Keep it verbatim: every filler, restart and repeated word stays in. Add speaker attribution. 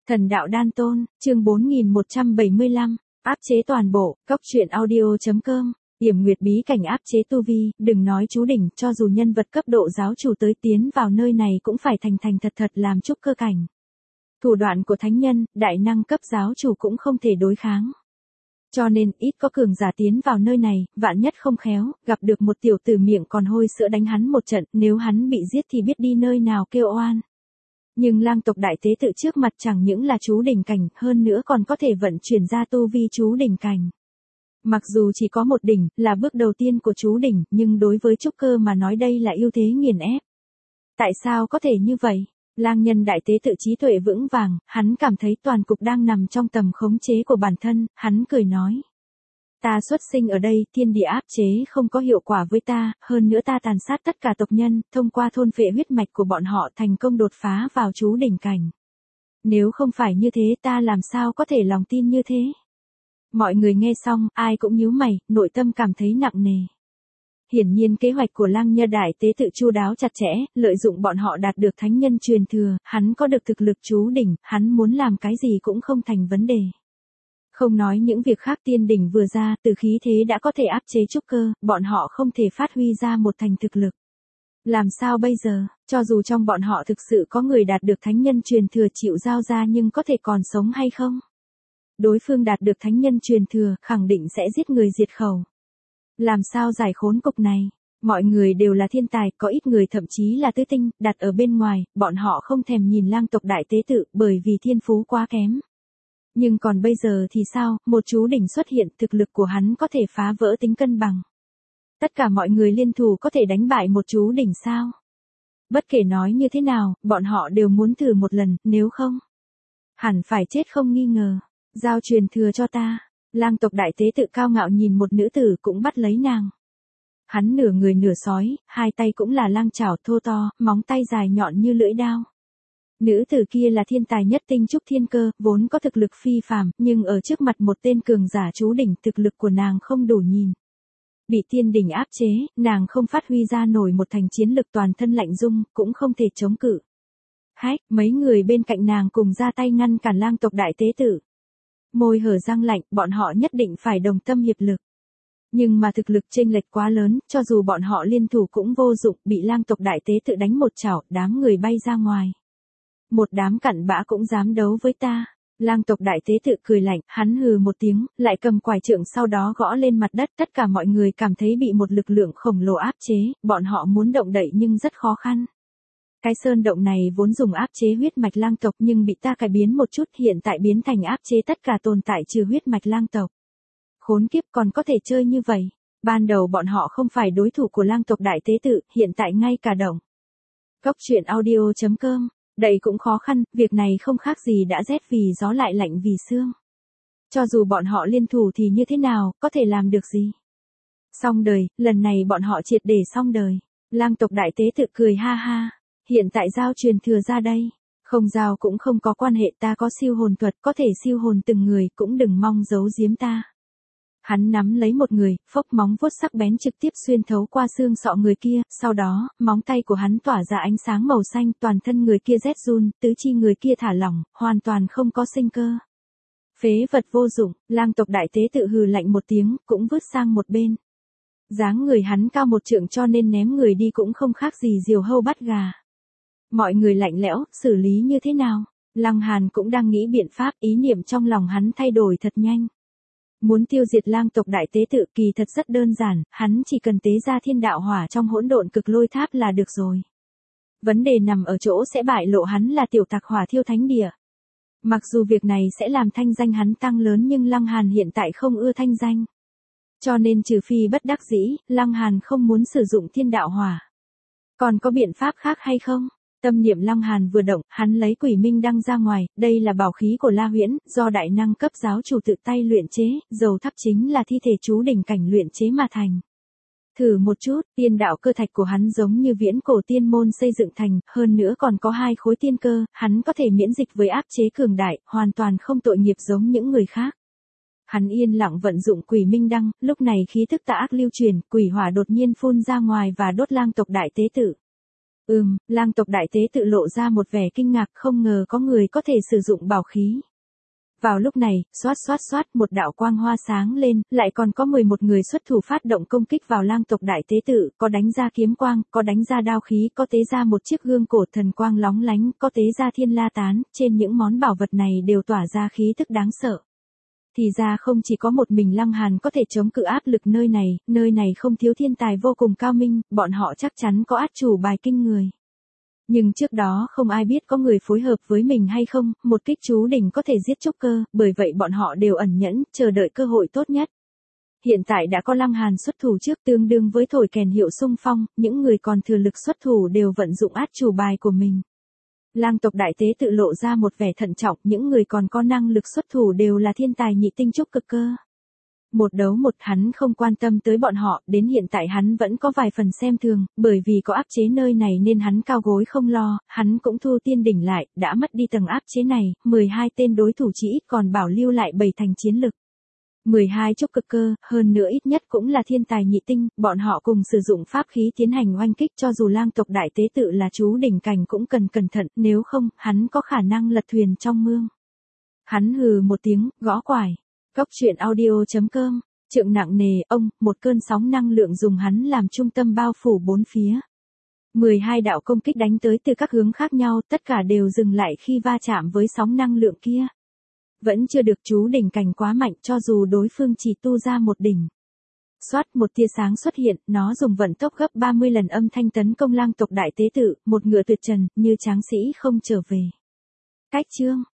Speaker 1: Thần đạo đan tôn, chương bốn nghìn một trăm bảy mươi lăm, áp chế toàn bộ, cốc truyện audio chấm com, Yểm Nguyệt bí cảnh áp chế tu vi, đừng nói chú đỉnh, cho dù nhân vật cấp độ giáo chủ tới tiến vào nơi này cũng phải thành thành thật thật làm trúc cơ cảnh. Thủ đoạn của thánh nhân, đại năng cấp giáo chủ cũng không thể đối kháng. Cho nên, ít có cường giả tiến vào nơi này, vạn nhất không khéo, gặp được một tiểu tử miệng còn hôi sữa đánh hắn một trận, nếu hắn bị giết thì biết đi nơi nào kêu oan. Nhưng lang tộc đại tế tự trước mặt chẳng những là chú đỉnh cảnh, hơn nữa còn có thể vận chuyển ra tu vi chú đỉnh cảnh. Mặc dù chỉ có một đỉnh, là bước đầu tiên của chú đỉnh, nhưng đối với trúc cơ mà nói đây là ưu thế nghiền ép. Tại sao có thể như vậy? Lang nhân đại tế tự trí tuệ vững vàng, hắn cảm thấy toàn cục đang nằm trong tầm khống chế của bản thân, hắn cười nói. Ta xuất sinh ở đây, thiên địa áp chế không có hiệu quả với ta, hơn nữa ta tàn sát tất cả tộc nhân, thông qua thôn phệ huyết mạch của bọn họ thành công đột phá vào chú đỉnh cảnh. Nếu không phải như thế ta làm sao có thể lòng tin như thế? Mọi người nghe xong, ai cũng nhíu mày, nội tâm cảm thấy nặng nề. Hiển nhiên kế hoạch của lang nhân đại tế tự chu đáo chặt chẽ, lợi dụng bọn họ đạt được thánh nhân truyền thừa, hắn có được thực lực chú đỉnh, hắn muốn làm cái gì cũng không thành vấn đề. Không nói những việc khác, tiên đỉnh vừa ra, từ khí thế đã có thể áp chế trúc cơ, bọn họ không thể phát huy ra một thành thực lực. Làm sao bây giờ, cho dù trong bọn họ thực sự có người đạt được thánh nhân truyền thừa chịu giao ra nhưng có thể còn sống hay không? Đối phương đạt được thánh nhân truyền thừa, khẳng định sẽ giết người diệt khẩu. Làm sao giải khốn cục này? Mọi người đều là thiên tài, có ít người thậm chí là tứ tinh, đặt ở bên ngoài, bọn họ không thèm nhìn lang tộc đại tế tự, bởi vì thiên phú quá kém. Nhưng còn bây giờ thì sao, một chú đỉnh xuất hiện, thực lực của hắn có thể phá vỡ tính cân bằng. Tất cả mọi người liên thủ có thể đánh bại một chú đỉnh sao? Bất kể nói như thế nào, bọn họ đều muốn thử một lần, nếu không, hẳn phải chết không nghi ngờ. Giao truyền thừa cho ta. Lang tộc đại tế tự cao ngạo nhìn một nữ tử cũng bắt lấy nàng. Hắn nửa người nửa sói, hai tay cũng là lang chảo thô to, móng tay dài nhọn như lưỡi đao. Nữ tử kia là thiên tài nhất tinh trúc thiên cơ, vốn có thực lực phi phàm, nhưng ở trước mặt một tên cường giả chú đỉnh, thực lực của nàng không đủ nhìn. Bị tiên đỉnh áp chế, nàng không phát huy ra nổi một thành chiến lực, toàn thân lạnh rung, cũng không thể chống cự. Hách, mấy người bên cạnh nàng cùng ra tay ngăn cản lang tộc đại tế tử. Môi hở răng lạnh, bọn họ nhất định phải đồng tâm hiệp lực. Nhưng mà thực lực chênh lệch quá lớn, cho dù bọn họ liên thủ cũng vô dụng, bị lang tộc đại tế tự đánh một chảo, đám người bay ra ngoài. Một đám cặn bã cũng dám đấu với ta. Lang tộc đại tế tự cười lạnh, hắn hừ một tiếng, lại cầm quải trượng sau đó gõ lên mặt đất, tất cả mọi người cảm thấy bị một lực lượng khổng lồ áp chế, bọn họ muốn động đậy nhưng rất khó khăn. Cái sơn động này vốn dùng áp chế huyết mạch lang tộc nhưng bị ta cải biến một chút, hiện tại biến thành áp chế tất cả tồn tại trừ huyết mạch lang tộc. Khốn kiếp, còn có thể chơi như vậy. Ban đầu bọn họ không phải đối thủ của lang tộc đại tế tự, hiện tại ngay cả động. Cốc truyện audio chấm com, đậy cũng khó khăn, việc này không khác gì đã rét vì gió lại lạnh vì sương. Cho dù bọn họ liên thủ thì như thế nào, có thể làm được gì? Xong đời, lần này bọn họ triệt để xong đời. Lang tộc đại tế tự cười ha ha. Hiện tại giao truyền thừa ra đây. Không giao cũng không có quan hệ, ta có siêu hồn thuật, có thể siêu hồn từng người, cũng đừng mong giấu giếm ta. Hắn nắm lấy một người, phốc móng vuốt sắc bén trực tiếp xuyên thấu qua xương sọ người kia, sau đó, móng tay của hắn tỏa ra ánh sáng màu xanh, toàn thân người kia rét run, tứ chi người kia thả lỏng, hoàn toàn không có sinh cơ. Phế vật vô dụng, lang tộc đại tế tự hừ lạnh một tiếng, cũng vứt sang một bên. Dáng người hắn cao một trượng cho nên ném người đi cũng không khác gì diều hâu bắt gà. Mọi người lạnh lẽo, xử lý như thế nào? Lăng Hàn cũng đang nghĩ biện pháp, ý niệm trong lòng hắn thay đổi thật nhanh. Muốn tiêu diệt lang tộc đại tế tự kỳ thật rất đơn giản, hắn chỉ cần tế ra thiên đạo hỏa trong hỗn độn cực lôi tháp là được rồi. Vấn đề nằm ở chỗ sẽ bại lộ hắn là tiểu tặc hỏa thiêu thánh địa. Mặc dù việc này sẽ làm thanh danh hắn tăng lớn nhưng Lăng Hàn hiện tại không ưa thanh danh. Cho nên trừ phi bất đắc dĩ, Lăng Hàn không muốn sử dụng thiên đạo hỏa. Còn có biện pháp khác hay không? Tâm niệm Lăng Hàn vừa động, hắn lấy Quỷ Minh Đăng ra ngoài, đây là bảo khí của La Huyễn, do đại năng cấp giáo chủ tự tay luyện chế, dầu thắp chính là thi thể chú đỉnh cảnh luyện chế mà thành. Thử một chút, tiên đạo cơ thạch của hắn giống như viễn cổ tiên môn xây dựng thành, hơn nữa còn có hai khối tiên cơ, hắn có thể miễn dịch với áp chế cường đại, hoàn toàn không tội nghiệp giống những người khác. Hắn yên lặng vận dụng Quỷ Minh Đăng, lúc này khí thức tà ác lưu truyền, quỷ hỏa đột nhiên phun ra ngoài và đốt lang tộc đại tế tự. Ừm, lang tộc đại tế tự lộ ra một vẻ kinh ngạc, không ngờ có người có thể sử dụng bảo khí. Vào lúc này, xoát xoát xoát, một đạo quang hoa sáng lên, lại còn có mười một người xuất thủ phát động công kích vào lang tộc đại tế tự, có đánh ra kiếm quang, có đánh ra đao khí, có tế ra một chiếc gương cổ thần quang lóng lánh, có tế ra thiên la tán, trên những món bảo vật này đều tỏa ra khí tức đáng sợ. Thì ra không chỉ có một mình Lăng Hàn có thể chống cự áp lực nơi này, nơi này không thiếu thiên tài vô cùng cao minh, bọn họ chắc chắn có át chủ bài kinh người. Nhưng trước đó không ai biết có người phối hợp với mình hay không, một kích chú đỉnh có thể giết chốc cơ, bởi vậy bọn họ đều ẩn nhẫn, chờ đợi cơ hội tốt nhất. Hiện tại đã có Lăng Hàn xuất thủ trước tương đương với thổi kèn hiệu xung phong, những người còn thừa lực xuất thủ đều vận dụng át chủ bài của mình. Lang tộc đại tế tự lộ ra một vẻ thận trọng, những người còn có năng lực xuất thủ đều là thiên tài nhị tinh trúc cực cơ. Một đấu một, hắn không quan tâm tới bọn họ, đến hiện tại hắn vẫn có vài phần xem thường, bởi vì có áp chế nơi này nên hắn cao gối không lo, hắn cũng thu tiên đỉnh lại, đã mất đi tầng áp chế này, mười hai tên đối thủ chỉ ít còn bảo lưu lại bảy thành chiến lực. mười hai trúc cực cơ, hơn nữa ít nhất cũng là thiên tài nhị tinh, bọn họ cùng sử dụng pháp khí tiến hành oanh kích, cho dù lang tộc đại tế tự là chú đỉnh cảnh cũng cần cẩn thận, nếu không, hắn có khả năng lật thuyền trong mương. Hắn hừ một tiếng, gõ quải. Cốc truyện audio chấm com, trượng nặng nề, ông, một cơn sóng năng lượng dùng hắn làm trung tâm bao phủ bốn phía. mười hai đạo công kích đánh tới từ các hướng khác nhau, tất cả đều dừng lại khi va chạm với sóng năng lượng kia. Vẫn chưa được, chú đỉnh cảnh quá mạnh, cho dù đối phương chỉ tu ra một đỉnh. Xoát, một tia sáng xuất hiện, nó dùng vận tốc gấp ba mươi lần âm thanh tấn công lang tộc đại tế tự, một ngựa tuyệt trần, như tráng sĩ không trở về. Cách chương